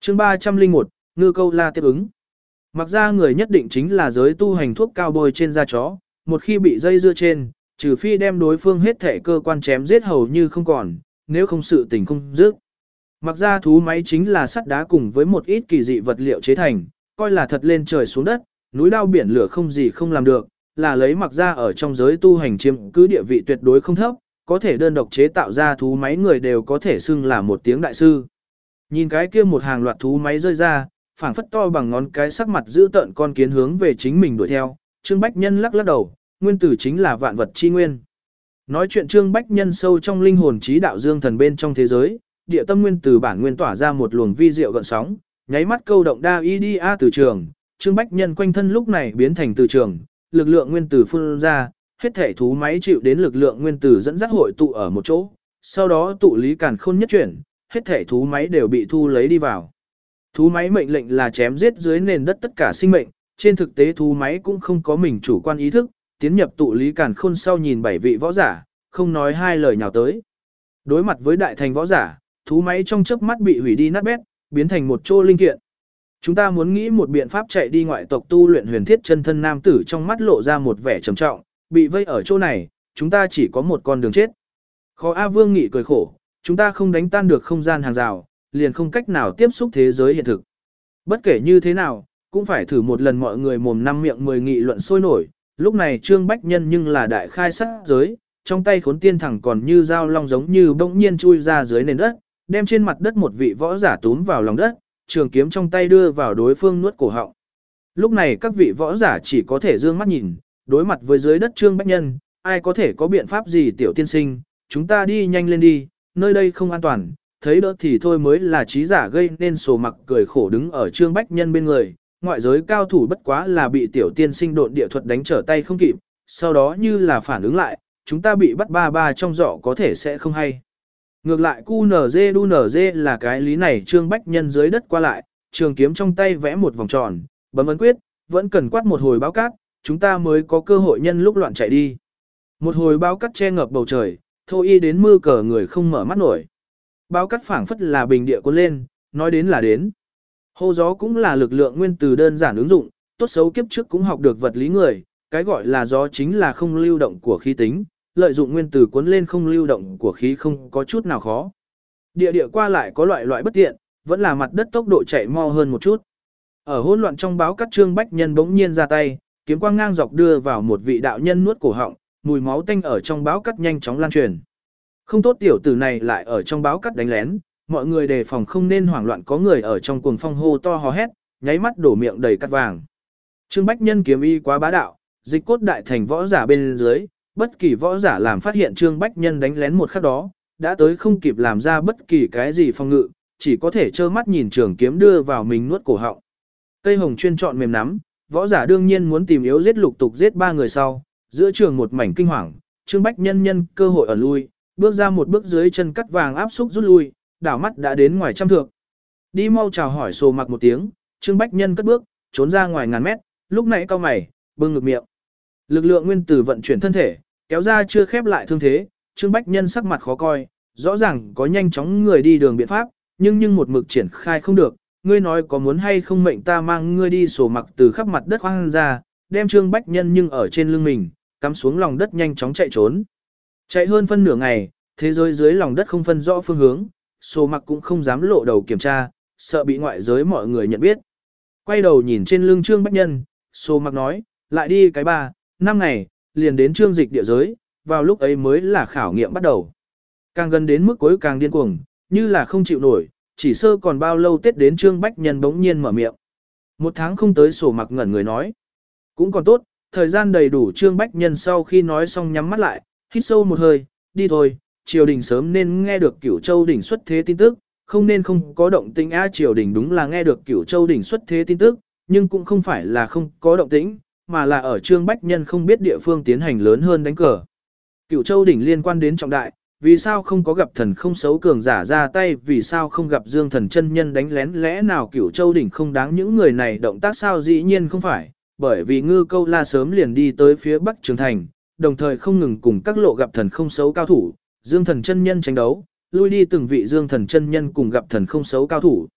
chương 301, ngư câu la tiếp ứng. Mặc ra người nhất định chính là giới tu hành thuốc cao bôi trên da chó, một khi bị dây dưa trên, trừ phi đem đối phương hết thể cơ quan chém giết hầu như không còn, nếu không sự tình không dứt. Mặc ra thú máy chính là sắt đá cùng với một ít kỳ dị vật liệu chế thành, coi là thật lên trời xuống đất, núi đao biển lửa không gì không làm được, là lấy mặc ra ở trong giới tu hành chiếm cứ địa vị tuyệt đối không thấp, có thể đơn độc chế tạo ra thú máy người đều có thể xưng là một tiếng đại sư. Nhìn cái kia một hàng loạt thú máy rơi ra, phảng phất to bằng ngón cái sắc mặt giữ tợn con kiến hướng về chính mình đuổi theo, Trương Bách Nhân lắc lắc đầu, nguyên tử chính là vạn vật chi nguyên. Nói chuyện Trương Bách Nhân sâu trong linh hồn trí đạo dương thần bên trong thế giới, địa tâm nguyên tử bản nguyên tỏa ra một luồng vi diệu gợn sóng, nháy mắt câu động đa IDA từ trường, Trương Bách Nhân quanh thân lúc này biến thành từ trường, lực lượng nguyên tử phun ra, hết thể thú máy chịu đến lực lượng nguyên tử dẫn dắt hội tụ ở một chỗ, sau đó tụ lý càn khôn nhất chuyển, hết thể thú máy đều bị thu lấy đi vào. Thú máy mệnh lệnh là chém giết dưới nền đất tất cả sinh mệnh, trên thực tế thú máy cũng không có mình chủ quan ý thức, tiến nhập tụ lý càn khôn sau nhìn 7 vị võ giả, không nói hai lời nhào tới. Đối mặt với đại thành võ giả, thú máy trong chớp mắt bị hủy đi nát bét, biến thành một chỗ linh kiện. Chúng ta muốn nghĩ một biện pháp chạy đi ngoại tộc tu luyện huyền thiết chân thân nam tử trong mắt lộ ra một vẻ trầm trọng, bị vây ở chỗ này, chúng ta chỉ có một con đường chết. Khó A Vương Nghị cười khổ, chúng ta không đánh tan được không gian hàng rào, liền không cách nào tiếp xúc thế giới hiện thực. Bất kể như thế nào, cũng phải thử một lần mọi người mồm năm miệng 10 nghị luận sôi nổi. Lúc này Trương Bách Nhân nhưng là đại khai sát giới, trong tay khốn tiên thẳng còn như dao long giống như bỗng nhiên chui ra dưới nền đất, đem trên mặt đất một vị võ giả túm vào lòng đất, trường kiếm trong tay đưa vào đối phương nuốt cổ họng. Lúc này các vị võ giả chỉ có thể dương mắt nhìn, đối mặt với dưới đất Trương Bách Nhân, ai có thể có biện pháp gì tiểu tiên sinh, chúng ta đi nhanh lên đi, nơi đây không an toàn, thấy đỡ thì thôi mới là trí giả gây nên sổ mặc cười khổ đứng ở Trương Bách Nhân bên người, ngoại giới cao thủ bất quá là bị tiểu tiên sinh độn địa thuật đánh trở tay không kịp, sau đó như là phản ứng lại, chúng ta bị bắt ba ba trong giỏ có thể sẽ không hay. Ngược lại QNZ đu NZ là cái lý này Trương Bách Nhân dưới đất qua lại, trường kiếm trong tay vẽ một vòng tròn, bấm ấn quyết, vẫn cần quát một hồi báo cát, chúng ta mới có cơ hội nhân lúc loạn chạy đi. Một hồi báo cát che ngập bầu trời, thô y đến mưa cờ người không mở mắt nổi. Báo cát phảng phất là bình địa cuốn lên, nói đến là đến. Hô gió cũng là lực lượng nguyên từ đơn giản ứng dụng, tốt xấu kiếp trước cũng học được vật lý người, cái gọi là gió chính là không lưu động của khí tính, lợi dụng nguyên tử cuốn lên không lưu động của khí không có chút nào khó. Địa qua lại có loại bất tiện, vẫn là mặt đất tốc độ chạy mau hơn một chút. Ở hỗn loạn trong báo cát Trương Bách Nhân bỗng nhiên ra tay, kiếm quang ngang dọc đưa vào một vị đạo nhân nuốt cổ họng, mùi máu tanh ở trong báo cát nhanh chóng lan truyền. Không tốt tiểu tử này lại ở trong báo cát đánh lén, mọi người đề phòng không nên hoảng loạn có người ở trong cuồng phong hô to hò hét, nháy mắt đổ miệng đầy cát vàng. Trương Bách Nhân kiếm y quá bá đạo, dịch cốt đại thành võ giả bên dưới, bất kỳ võ giả làm phát hiện Trương Bách Nhân đánh lén một khắc đó, đã tới không kịp làm ra bất kỳ cái gì phòng ngự, chỉ có thể trơ mắt nhìn trường kiếm đưa vào mình nuốt cổ họng. Cây hồng chuyên chọn mềm nắm, võ giả đương nhiên muốn tìm yếu giết lục tục giết ba người sau, giữa trường một mảnh kinh hoàng, Trương Bách Nhân nhân cơ hội ở lui, bước ra một bước dưới chân cắt vàng áp xúc rút lui, đảo mắt đã đến ngoài trăm thước. Đi mau chào hỏi sồ mặc một tiếng, Trương Bách Nhân cất bước, trốn ra ngoài ngàn mét, lúc nãy cau mày, bưng ngực miệng. Lực lượng nguyên tử vận chuyển thân thể, kéo ra chưa khép lại thương thế, Trương Bách Nhân sắc mặt khó coi, rõ ràng có nhanh chóng người đi đường biện pháp, nhưng một mực triển khai không được, ngươi nói có muốn hay không mệnh ta mang ngươi đi sổ mặc từ khắp mặt đất hoang ra, đem Trương Bách Nhân nhưng ở trên lưng mình, cắm xuống lòng đất nhanh chóng chạy trốn. Chạy hơn phân nửa ngày, thế giới dưới lòng đất không phân rõ phương hướng, sổ mặc cũng không dám lộ đầu kiểm tra, sợ bị ngoại giới mọi người nhận biết. Quay đầu nhìn trên lưng Trương Bách Nhân, sổ mặc nói, lại đi cái 3-5 ngày, liền đến Trương Dịch địa giới, vào lúc ấy mới là khảo nghiệm bắt đầu. Càng gần đến mức cuối càng điên cuồng, như là không chịu nổi, chỉ sơ còn bao lâu Tết đến Trương Bách Nhân bỗng nhiên mở miệng. 1 tháng không tới sổ mặc ngẩn người nói. Cũng còn tốt, thời gian đầy đủ Trương Bách Nhân sau khi nói xong nhắm mắt lại, hít sâu một hơi, đi thôi, triều đình sớm nên nghe được Cửu Châu đỉnh xuất thế tin tức, không nên không có động tĩnh triều đình đúng là nghe được Cửu Châu đỉnh xuất thế tin tức, nhưng cũng không phải là không có động tĩnh, mà là ở Trương Bách Nhân không biết địa phương tiến hành lớn hơn đánh cờ. Cửu Châu đỉnh liên quan đến trọng đại, vì sao không có gặp thần không xấu cường giả ra tay, vì sao không gặp Dương Thần chân nhân đánh lén, lẽ nào Cửu Châu đỉnh không đáng những người này động tác sao? Dĩ nhiên không phải, bởi vì Ngư Câu La sớm liền đi tới phía Bắc Trường Thành, đồng thời không ngừng cùng các lộ gặp thần không xấu cao thủ, Dương Thần chân nhân tranh đấu, lui đi từng vị Dương Thần chân nhân cùng gặp thần không xấu cao thủ.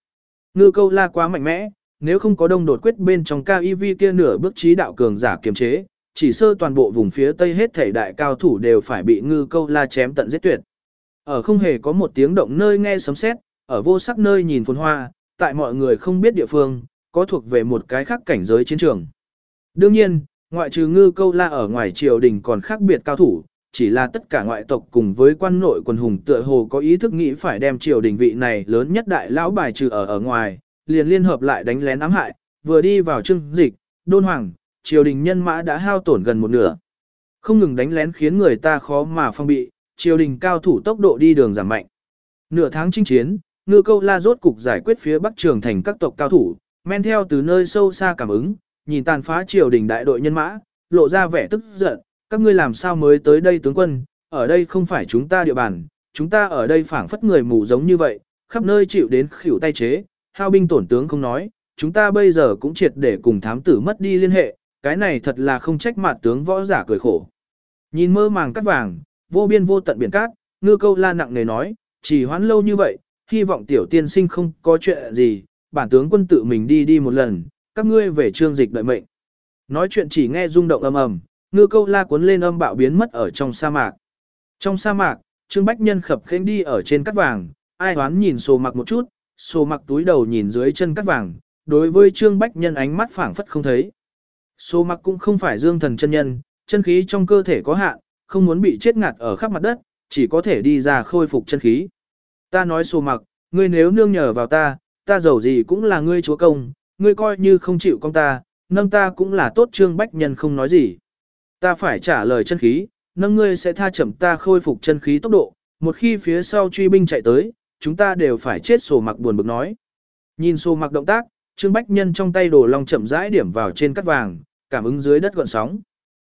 Ngư Câu La quá mạnh mẽ, nếu không có đông đột quyết bên trong KIV kia nửa bước trí đạo cường giả kiềm chế, chỉ sơ toàn bộ vùng phía tây hết thảy đại cao thủ đều phải bị Ngư Câu La chém tận giết tuyệt. Ở không hề có một tiếng động nơi nghe sấm sét, ở vô sắc nơi nhìn phồn hoa, tại mọi người không biết địa phương, có thuộc về một cái khác cảnh giới chiến trường. Đương nhiên, ngoại trừ Ngư Câu La ở ngoài triều đình còn khác biệt cao thủ, chỉ là tất cả ngoại tộc cùng với quan nội quần hùng tựa hồ có ý thức nghĩ phải đem triều đình vị này lớn nhất đại lão bài trừ ở ngoài, liền liên hợp lại đánh lén ám hại, vừa đi vào Trương Dịch, Đôn Hoàng, triều đình nhân mã đã hao tổn gần một nửa. Không ngừng đánh lén khiến người ta khó mà phòng bị, triều đình cao thủ tốc độ đi đường giảm mạnh. Nửa tháng chinh chiến, Ngư Câu La rốt cục giải quyết phía Bắc Trường thành các tộc cao thủ, men theo từ nơi sâu xa cảm ứng, nhìn tàn phá triều đình đại đội nhân mã, lộ ra vẻ tức giận, các ngươi làm sao mới tới đây tướng quân, ở đây không phải chúng ta địa bàn, chúng ta ở đây phảng phất người mù giống như vậy, khắp nơi chịu đến khỉu tay chế, hao binh tổn tướng không nói, chúng ta bây giờ cũng triệt để cùng thám tử mất đi liên hệ, cái này thật là không trách mặt tướng võ giả cười khổ. Nhìn mơ màng cắt vàng, vô biên vô tận biển cát, Ngư Câu La nặng nề nói, chỉ hoãn lâu như vậy, hy vọng tiểu tiên sinh không có chuyện gì, bản tướng quân tự mình đi một lần, các ngươi về Trương Dịch đợi mệnh. Nói chuyện chỉ nghe rung động ầm ầm, Ngư Câu La cuốn lên âm bạo biến mất ở trong sa mạc. Trong sa mạc, Trương Bách Nhân khập khênh đi ở trên cát vàng, ai hoán nhìn Sồ Mặc một chút, Sồ Mặc túi đầu nhìn dưới chân cát vàng, đối với Trương Bách Nhân ánh mắt phảng phất không thấy. Sồ Mặc cũng không phải dương thần chân nhân, chân khí trong cơ thể có hạn, không muốn bị chết ngạt ở khắp mặt đất, chỉ có thể đi ra khôi phục chân khí. Ta nói Sồ Mặc, ngươi nếu nương nhờ vào ta giàu gì cũng là ngươi chúa công, ngươi coi như không chịu công ta, nâng ta cũng là tốt. Trương Bách Nhân không nói gì. Ta phải trả lời chân khí, nâng ngươi sẽ tha chậm ta khôi phục chân khí tốc độ, một khi phía sau truy binh chạy tới, chúng ta đều phải chết. Sồ Mặc buồn bực nói. Nhìn Sồ Mặc động tác, Trương Bách Nhân trong tay đồ long chậm rãi điểm vào trên cát vàng, cảm ứng dưới đất gợn sóng.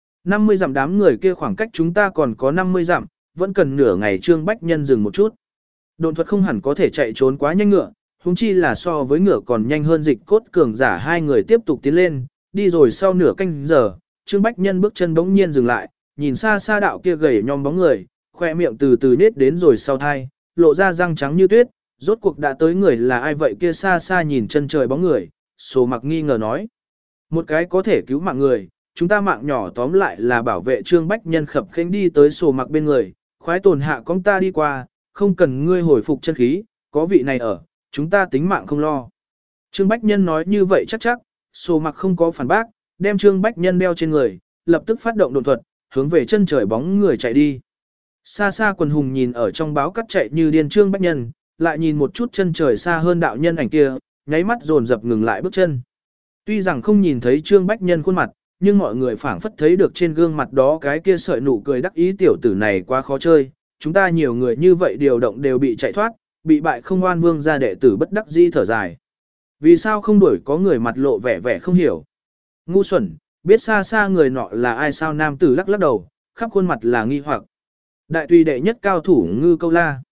50 dặm, đám người kia khoảng cách chúng ta còn có 50 dặm, vẫn cần nửa ngày. Trương Bách Nhân dừng một chút. Độn thuật không hẳn có thể chạy trốn quá nhanh ngựa, huống chi là so với ngựa còn nhanh hơn dịch cốt cường giả. Hai người tiếp tục tiến lên, đi rồi sau nửa canh giờ, Trương Bách Nhân bước chân bỗng nhiên dừng lại, nhìn xa xa đạo kia gầy nhom bóng người, khoe miệng từ từ nết đến rồi sau thai, lộ ra răng trắng như tuyết, rốt cuộc đã tới người là ai vậy? Kia xa xa nhìn chân trời bóng người, Sồ Mặc nghi ngờ nói. Một cái có thể cứu mạng người, chúng ta mạng nhỏ tóm lại là bảo vệ. Trương Bách Nhân khập khênh đi tới Sồ Mặc bên người, khoái tồn hạ con ta đi qua, không cần ngươi hồi phục chân khí, có vị này ở, chúng ta tính mạng không lo. Trương Bách Nhân nói như vậy chắc, Sồ Mặc không có phản bác, đem Trương Bách Nhân đeo trên người, lập tức phát động độn thuật, hướng về chân trời bóng người chạy đi. Xa xa quần hùng nhìn ở trong báo cắt chạy như điên Trương Bách Nhân, lại nhìn một chút chân trời xa hơn đạo nhân ảnh kia, nháy mắt dồn dập ngừng lại bước chân. Tuy rằng không nhìn thấy Trương Bách Nhân khuôn mặt, nhưng mọi người phảng phất thấy được trên gương mặt đó cái kia sợi nụ cười đắc ý. Tiểu tử này quá khó chơi, chúng ta nhiều người như vậy điều động đều bị chạy thoát, bị bại không oan. Vương gia đệ tử bất đắc dĩ thở dài. Vì sao không đuổi? Có người mặt lộ vẻ vẻ không hiểu. Ngu xuẩn, biết xa xa người nọ là ai sao? Nam tử lắc lắc đầu, khắp khuôn mặt là nghi hoặc. Đại tùy đệ nhất cao thủ Ngư Câu La.